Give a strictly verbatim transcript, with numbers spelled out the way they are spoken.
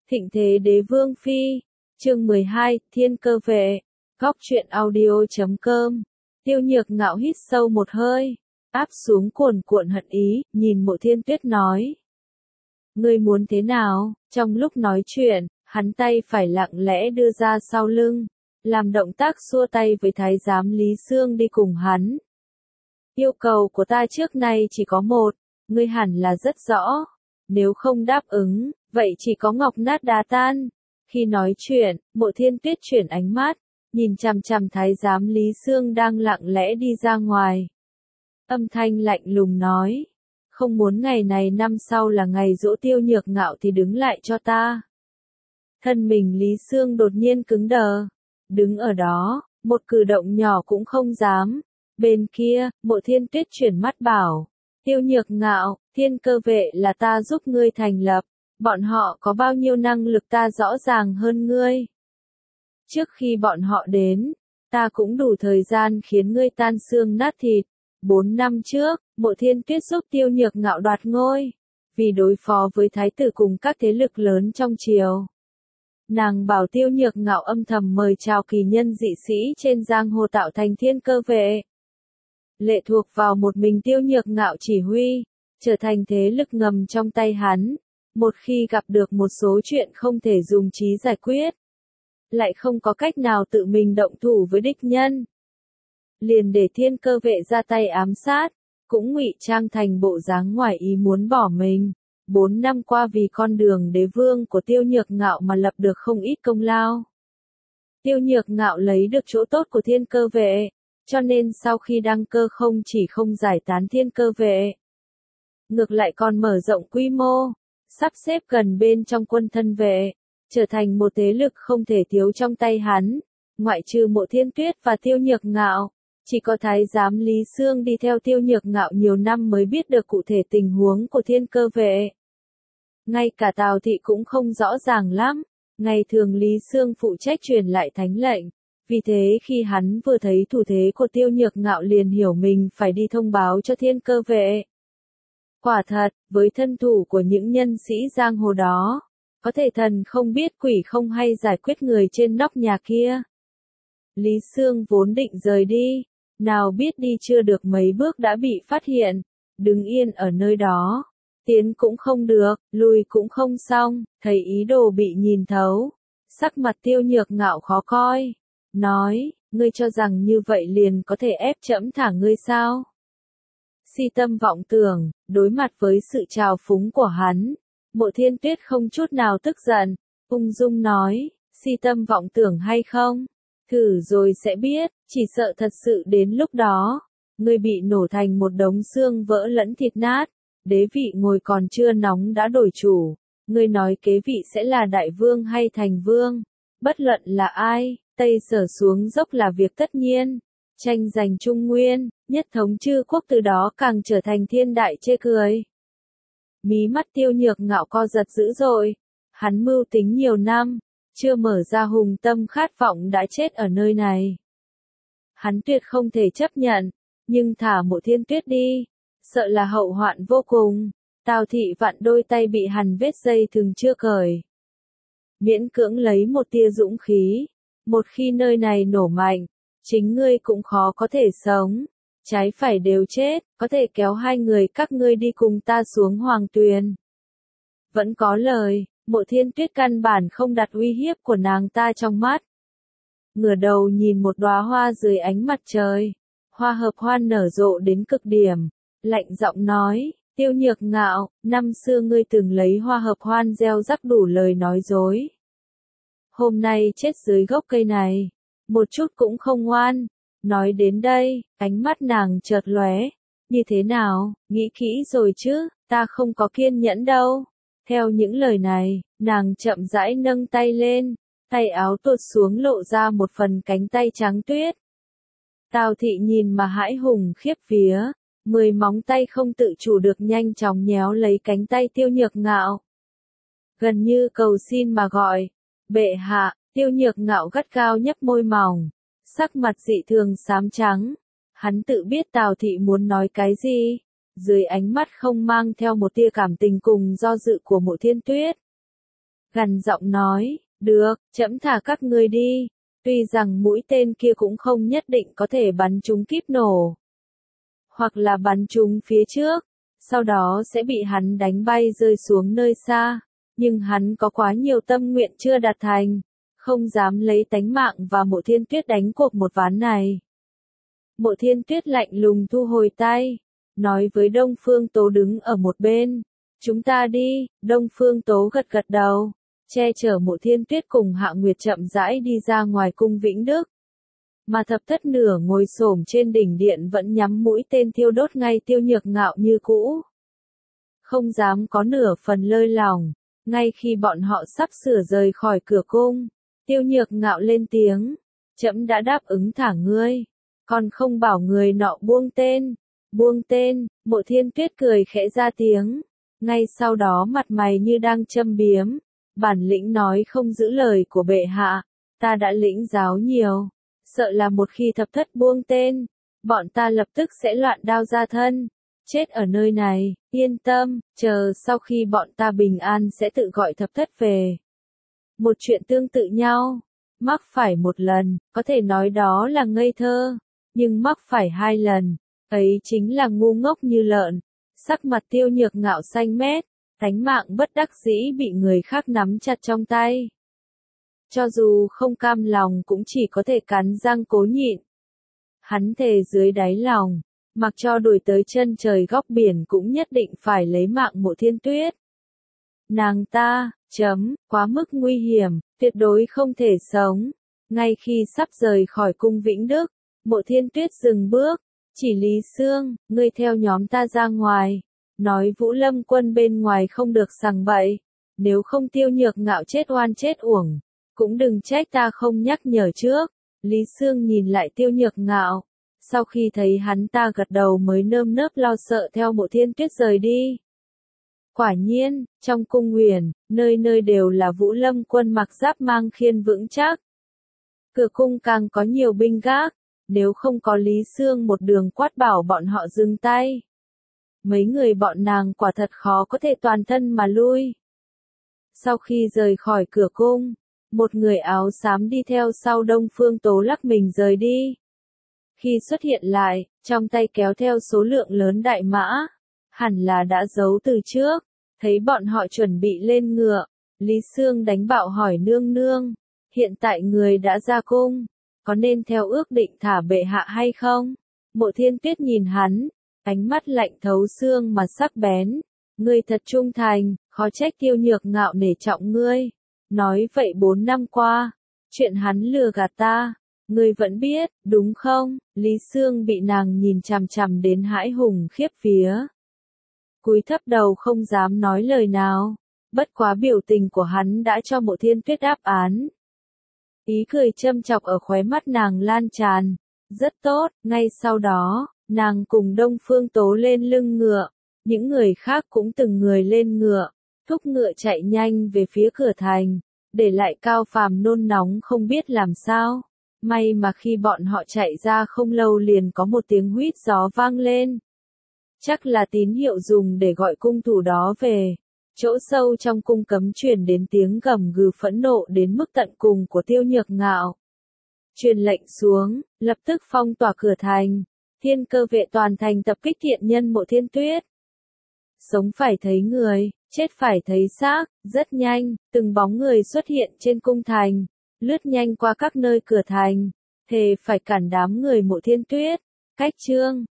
Thịnh thế đế vương phi, chương mười hai, thiên cơ vệ, góc truyện audio chấm com. Tiêu Nhược Ngạo hít sâu một hơi, áp xuống cuồn cuộn hận ý, nhìn Mộ Thiên Tuyết nói. Ngươi muốn thế nào? Trong lúc nói chuyện, hắn tay phải lặng lẽ đưa ra sau lưng, làm động tác xua tay với thái giám Lý Sương đi cùng hắn. Yêu cầu của ta trước nay chỉ có một, ngươi hẳn là rất rõ. Nếu không đáp ứng, vậy chỉ có ngọc nát đá tan. Khi nói chuyện, Mộ Thiên Tuyết chuyển ánh mắt, nhìn chằm chằm thái giám Lý Sương đang lặng lẽ đi ra ngoài. Âm thanh lạnh lùng nói, không muốn ngày này năm sau là ngày giỗ Tiêu Nhược Ngạo thì đứng lại cho ta. Thân mình Lý Sương đột nhiên cứng đờ, đứng ở đó, một cử động nhỏ cũng không dám. Bên kia, Mộ Thiên Tuyết chuyển mắt bảo, Tiêu Nhược Ngạo, thiên cơ vệ là ta giúp ngươi thành lập, bọn họ có bao nhiêu năng lực ta rõ ràng hơn ngươi. Trước khi bọn họ đến, ta cũng đủ thời gian khiến ngươi tan xương nát thịt. Bốn năm trước, Mộ Thiên Tuyết giúp Tiêu Nhược Ngạo đoạt ngôi, vì đối phó với thái tử cùng các thế lực lớn trong triều. Nàng bảo Tiêu Nhược Ngạo âm thầm mời chào kỳ nhân dị sĩ trên giang hồ tạo thành thiên cơ vệ. Lệ thuộc vào một mình Tiêu Nhược Ngạo chỉ huy, trở thành thế lực ngầm trong tay hắn. Một khi gặp được một số chuyện không thể dùng trí giải quyết, lại không có cách nào tự mình động thủ với địch nhân, liền để thiên cơ vệ ra tay ám sát, cũng ngụy trang thành bộ dáng ngoài ý muốn bỏ mình. Bốn năm qua vì con đường đế vương của Tiêu Nhược Ngạo mà lập được không ít công lao. Tiêu Nhược Ngạo lấy được chỗ tốt của thiên cơ vệ, cho nên sau khi đăng cơ không chỉ không giải tán thiên cơ vệ, ngược lại còn mở rộng quy mô, sắp xếp gần bên trong quân thân vệ, trở thành một thế lực không thể thiếu trong tay hắn. Ngoại trừ Mộ Thiên Tuyết và Tiêu Nhược Ngạo, chỉ có thái giám Lý Sương đi theo Tiêu Nhược Ngạo nhiều năm mới biết được cụ thể tình huống của thiên cơ vệ. Ngay cả Tào Thị cũng không rõ ràng lắm, ngày thường Lý Sương phụ trách truyền lại thánh lệnh, vì thế khi hắn vừa thấy thủ thế của Tiêu Nhược Ngạo liền hiểu mình phải đi thông báo cho thiên cơ vệ. Quả thật, với thân thủ của những nhân sĩ giang hồ đó, có thể thần không biết quỷ không hay giải quyết người trên nóc nhà kia. Lý Sương vốn định rời đi, nào biết đi chưa được mấy bước đã bị phát hiện, đứng yên ở nơi đó, tiến cũng không được, lùi cũng không xong, thấy ý đồ bị nhìn thấu, sắc mặt Tiêu Nhược Ngạo khó coi, nói, ngươi cho rằng như vậy liền có thể ép trẫm thả ngươi sao? Si tâm vọng tưởng, đối mặt với sự trào phúng của hắn, Mộ Thiên Tuyết không chút nào tức giận, ung dung nói, si tâm vọng tưởng hay không? Thử rồi sẽ biết, chỉ sợ thật sự đến lúc đó, ngươi bị nổ thành một đống xương vỡ lẫn thịt nát, đế vị ngồi còn chưa nóng đã đổi chủ, ngươi nói kế vị sẽ là đại vương hay thành vương, bất luận là ai, Tây Sở xuống dốc là việc tất nhiên, tranh giành Trung Nguyên, nhất thống chư quốc từ đó càng trở thành thiên đại chê cười. Mí mắt Tiêu Nhược Ngạo co giật dữ dội, hắn mưu tính nhiều năm, chưa mở ra hùng tâm khát vọng đã chết ở nơi này. Hắn tuyệt không thể chấp nhận, nhưng thả Mộ Thiên Tuyết đi, sợ là hậu hoạn vô cùng. Tào Thị vặn đôi tay bị hằn vết dây thừng chưa cởi, miễn cưỡng lấy một tia dũng khí, một khi nơi này nổ mạnh, chính ngươi cũng khó có thể sống, trái phải đều chết, có thể kéo hai người các ngươi đi cùng ta xuống hoàng tuyền. Vẫn có lời, Mộ Thiên Tuyết căn bản không đặt uy hiếp của nàng ta trong mắt. Ngửa đầu nhìn một đóa hoa dưới ánh mặt trời, hoa hợp hoan nở rộ đến cực điểm, lạnh giọng nói, Tiêu Nhược Ngạo, năm xưa ngươi từng lấy hoa hợp hoan gieo rắc đủ lời nói dối. Hôm nay chết dưới gốc cây này, một chút cũng không ngoan. Nói đến đây, ánh mắt nàng chợt lóe, như thế nào, nghĩ kỹ rồi chứ, ta không có kiên nhẫn đâu. Theo những lời này, nàng chậm rãi nâng tay lên, tay áo tuột xuống lộ ra một phần cánh tay trắng tuyết. Tào Thị nhìn mà hãi hùng khiếp vía, mười móng tay không tự chủ được nhanh chóng nhéo lấy cánh tay Tiêu Nhược Ngạo. Gần như cầu xin mà gọi, bệ hạ. Tiêu Nhược Ngạo gắt gao nhấp môi mỏng, sắc mặt dị thường xám trắng. Hắn tự biết Tào Thị muốn nói cái gì, dưới ánh mắt không mang theo một tia cảm tình cùng do dự của Mộ Thiên Tuyết. gằn giọng nói, được, trẫm thả các ngươi đi. Tuy rằng mũi tên kia cũng không nhất định có thể bắn trúng kíp nổ, hoặc là bắn trúng phía trước, sau đó sẽ bị hắn đánh bay rơi xuống nơi xa, nhưng hắn có quá nhiều tâm nguyện chưa đạt thành, không dám lấy tánh mạng và Mộ Thiên Tuyết đánh cuộc một ván này. Mộ Thiên Tuyết lạnh lùng thu hồi tay, nói với Đông Phương Tố đứng ở một bên, chúng ta đi. Đông Phương Tố gật gật đầu, che chở Mộ Thiên Tuyết cùng Hạ Nguyệt chậm rãi đi ra ngoài cung Vĩnh Đức. Mà Thập Thất Nửa ngồi xổm trên đỉnh điện vẫn nhắm mũi tên thiêu đốt ngay Tiêu Nhược Ngạo như cũ. Không dám có nửa phần lơi lỏng, ngay khi bọn họ sắp sửa rời khỏi cửa cung, Tiêu Nhược Ngạo lên tiếng, trẫm đã đáp ứng thả ngươi, còn không bảo người nọ buông tên. Buông tên. Mộ Thiên Tuyết cười khẽ ra tiếng, ngay sau đó mặt mày như đang châm biếm, bản lĩnh nói không giữ lời của bệ hạ, ta đã lĩnh giáo nhiều, sợ là một khi Thập Thất buông tên, bọn ta lập tức sẽ loạn đao ra thân, chết ở nơi này. Yên tâm, chờ sau khi bọn ta bình an sẽ tự gọi Thập Thất về. Một chuyện tương tự nhau, mắc phải một lần, có thể nói đó là ngây thơ, nhưng mắc phải hai lần, ấy chính là ngu ngốc như lợn. Sắc mặt Tiêu Nhược Ngạo xanh mét, tánh mạng bất đắc dĩ bị người khác nắm chặt trong tay. Cho dù không cam lòng cũng chỉ có thể cắn răng cố nhịn. Hắn thề dưới đáy lòng, mặc cho đuổi tới chân trời góc biển cũng nhất định phải lấy mạng Mộ Thiên Tuyết. Nàng ta, chấm, quá mức nguy hiểm, tuyệt đối không thể sống. Ngay khi sắp rời khỏi cung Vĩnh Đức, Mộ Thiên Tuyết dừng bước, chỉ Lý Sương, ngươi theo nhóm ta ra ngoài, nói Vũ Lâm quân bên ngoài không được sằng bậy, nếu không Tiêu Nhược Ngạo chết oan chết uổng, cũng đừng trách ta không nhắc nhở trước. Lý Sương nhìn lại Tiêu Nhược Ngạo, sau khi thấy hắn ta gật đầu mới nơm nớp lo sợ theo Mộ Thiên Tuyết rời đi. Quả nhiên, trong cung Nguyền, nơi nơi đều là Vũ Lâm quân mặc giáp mang khiên vững chắc. Cửa cung càng có nhiều binh gác, nếu không có Lý Sương một đường quát bảo bọn họ dừng tay, mấy người bọn nàng quả thật khó có thể toàn thân mà lui. Sau khi rời khỏi cửa cung, một người áo xám đi theo sau Đông Phương Tố lắc mình rời đi. Khi xuất hiện lại, trong tay kéo theo số lượng lớn đại mã, hẳn là đã giấu từ trước, thấy bọn họ chuẩn bị lên ngựa, Lý Sương đánh bạo hỏi nương nương, hiện tại người đã ra cung, có nên theo ước định thả bệ hạ hay không? Mộ Thiên Tuyết nhìn hắn, ánh mắt lạnh thấu xương mà sắc bén, ngươi thật trung thành, khó trách Tiêu Nhược Ngạo nể trọng ngươi. Nói vậy bốn năm qua, chuyện hắn lừa gạt ta, ngươi vẫn biết, đúng không? Lý Sương bị nàng nhìn chằm chằm đến hãi hùng khiếp vía. Cúi thấp đầu không dám nói lời nào, bất quá biểu tình của hắn đã cho Mộ Thiên Tuyết đáp án. Ý cười châm chọc ở khóe mắt nàng lan tràn, rất tốt. Ngay sau đó, nàng cùng Đông Phương Tố lên lưng ngựa, những người khác cũng từng người lên ngựa, thúc ngựa chạy nhanh về phía cửa thành, để lại Cao Phàm nôn nóng không biết làm sao. May mà khi bọn họ chạy ra không lâu liền có một tiếng huýt gió vang lên. Chắc là tín hiệu dùng để gọi cung thủ đó về. Chỗ sâu trong cung cấm truyền đến tiếng gầm gừ phẫn nộ đến mức tận cùng của Tiêu Nhược Ngạo. Truyền lệnh xuống, lập tức phong tỏa cửa thành, thiên cơ vệ toàn thành tập kích thiện nhân Mộ Thiên Tuyết. Sống phải thấy người, chết phải thấy xác. Rất nhanh, từng bóng người xuất hiện trên cung thành, lướt nhanh qua các nơi cửa thành, thề phải cản đám người Mộ Thiên Tuyết. Cách chương